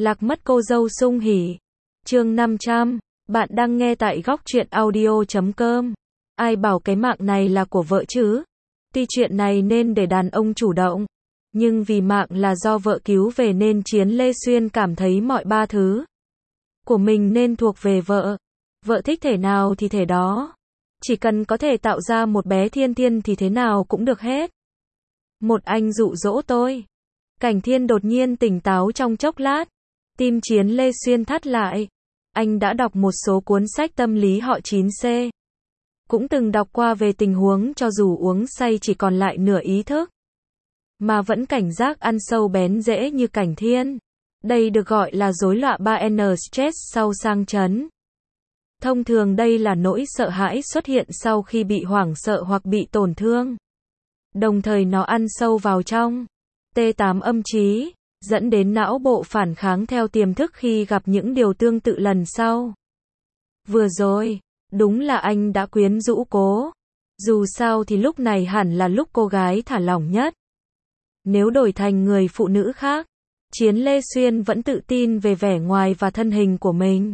Lạc mất cô dâu sung hỉ. Chương 500, bạn đang nghe tại góc truyện audio.com. Ai bảo cái mạng này là của vợ chứ? Tuy chuyện này nên để đàn ông chủ động, nhưng vì mạng là do vợ cứu về nên Chiến Lê Xuyên cảm thấy mọi ba thứ của mình nên thuộc về vợ. Vợ thích thể nào thì thể đó. Chỉ cần có thể tạo ra một bé Thiên Thiên thì thế nào cũng được hết. Một anh dụ dỗ tôi. Cảnh Thiên đột nhiên tỉnh táo trong chốc lát. Tim Chiến Lê Xuyên thắt lại. Anh đã đọc một số cuốn sách tâm lý họ 9C. Cũng từng đọc qua về tình huống cho dù uống say chỉ còn lại nửa ý thức, mà vẫn cảnh giác ăn sâu bén rễ như Cảnh Thiên. Đây được gọi là rối loạn 3N stress sau sang chấn. Thông thường đây là nỗi sợ hãi xuất hiện sau khi bị hoảng sợ hoặc bị tổn thương. Đồng thời nó ăn sâu vào trong T8 âm trí, dẫn đến não bộ phản kháng theo tiềm thức khi gặp những điều tương tự lần sau. Vừa rồi, đúng là anh đã quyến rũ cô. Dù sao thì lúc này hẳn là lúc cô gái thả lỏng nhất. Nếu đổi thành người phụ nữ khác, Chiến Lê Xuyên vẫn tự tin về vẻ ngoài và thân hình của mình.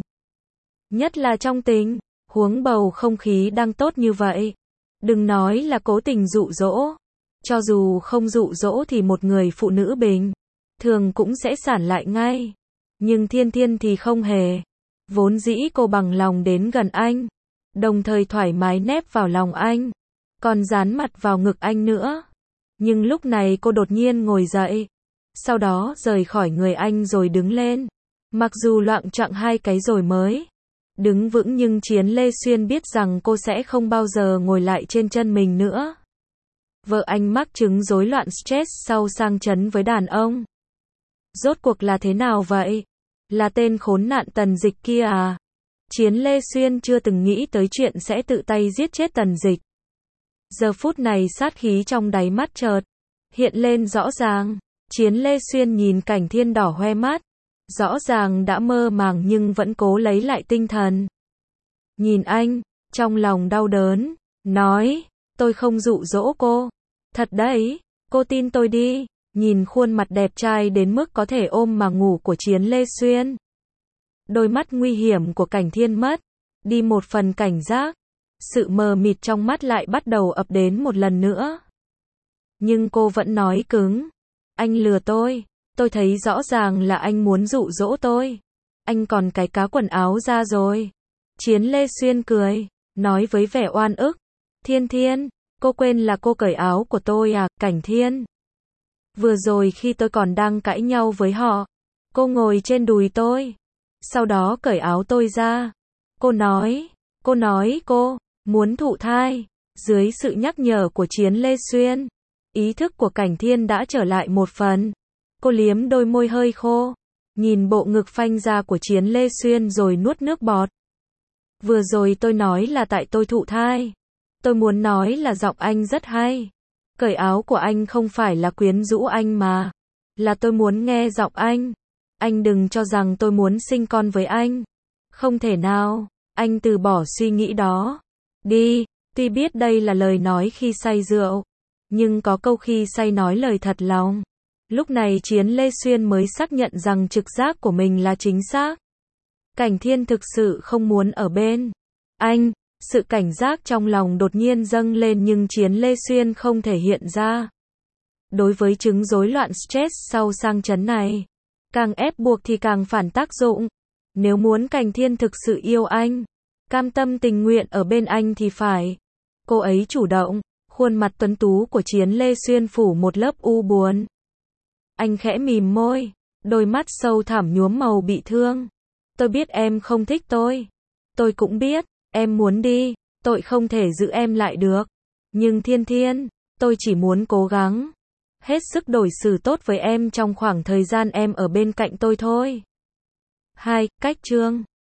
Nhất là trong tình huống bầu không khí đang tốt như vậy. Đừng nói là cố tình dụ dỗ. Cho dù không dụ dỗ thì một người phụ nữ bình thường cũng sẽ sản lại ngay. Nhưng Thiên Thiên thì không hề. Vốn dĩ cô bằng lòng đến gần anh, đồng thời thoải mái nép vào lòng anh, còn dán mặt vào ngực anh nữa. Nhưng lúc này cô đột nhiên ngồi dậy, sau đó rời khỏi người anh rồi đứng lên. Mặc dù loạng choạng hai cái rồi mới đứng vững, nhưng Chiến Lê Xuyên biết rằng cô sẽ không bao giờ ngồi lại trên chân mình nữa. Vợ anh mắc chứng rối loạn stress sau sang chấn với đàn ông. Rốt cuộc là thế nào vậy? Là tên khốn nạn Tần Dịch kia à? Chiến Lê Xuyên chưa từng nghĩ tới chuyện sẽ tự tay giết chết Tần Dịch. Giờ phút này sát khí trong đáy mắt chợt hiện lên rõ ràng. Chiến Lê Xuyên nhìn Cảnh Thiên đỏ hoe mắt. Rõ ràng đã mơ màng nhưng vẫn cố lấy lại tinh thần. Nhìn anh, trong lòng đau đớn, nói, tôi không dụ dỗ cô. Thật đấy, cô tin tôi đi. Nhìn khuôn mặt đẹp trai đến mức có thể ôm mà ngủ của Chiến Lê Xuyên. Đôi mắt nguy hiểm của Cảnh Thiên mất đi một phần cảnh giác. Sự mờ mịt trong mắt lại bắt đầu ập đến một lần nữa. Nhưng cô vẫn nói cứng. Anh lừa tôi thấy rõ ràng là anh muốn dụ dỗ tôi. Anh còn cái cá quần áo ra rồi. Chiến Lê Xuyên cười, nói với vẻ oan ức. Thiên Thiên, cô quên là cô cởi áo của tôi à? Cảnh Thiên, vừa rồi khi tôi còn đang cãi nhau với họ, cô ngồi trên đùi tôi, sau đó cởi áo tôi ra. Cô nói cô muốn thụ thai. Dưới sự nhắc nhở của Chiến Lê Xuyên, ý thức của Cảnh Thiên đã trở lại một phần. Cô liếm đôi môi hơi khô, nhìn bộ ngực phanh ra của Chiến Lê Xuyên rồi nuốt nước bọt. Vừa rồi tôi nói là tại tôi thụ thai. Tôi muốn nói là giọng anh rất hay. Cởi áo của anh không phải là quyến rũ anh mà là tôi muốn nghe giọng anh. Anh đừng cho rằng tôi muốn sinh con với anh. Không thể nào. Anh từ bỏ suy nghĩ đó đi. Tuy biết đây là lời nói khi say rượu, nhưng có câu khi say nói lời thật lòng. Lúc này Chiến Lê Xuyên mới xác nhận rằng trực giác của mình là chính xác. Cảnh Thiên thực sự không muốn ở bên anh. Sự cảnh giác trong lòng đột nhiên dâng lên nhưng Chiến Lê Xuyên không thể hiện ra. Đối với chứng rối loạn stress sau sang chấn này, càng ép buộc thì càng phản tác dụng. Nếu muốn Cảnh Thiên thực sự yêu anh, cam tâm tình nguyện ở bên anh thì phải cô ấy chủ động. Khuôn mặt tuấn tú của Chiến Lê Xuyên phủ một lớp u buồn. Anh khẽ mím môi, đôi mắt sâu thẳm nhuốm màu bị thương. Tôi biết em không thích tôi. Tôi cũng biết, em muốn đi, tôi không thể giữ em lại được. Nhưng Thiên Thiên, tôi chỉ muốn cố gắng hết sức đối xử tốt với em trong khoảng thời gian em ở bên cạnh tôi thôi. 2. Cách chương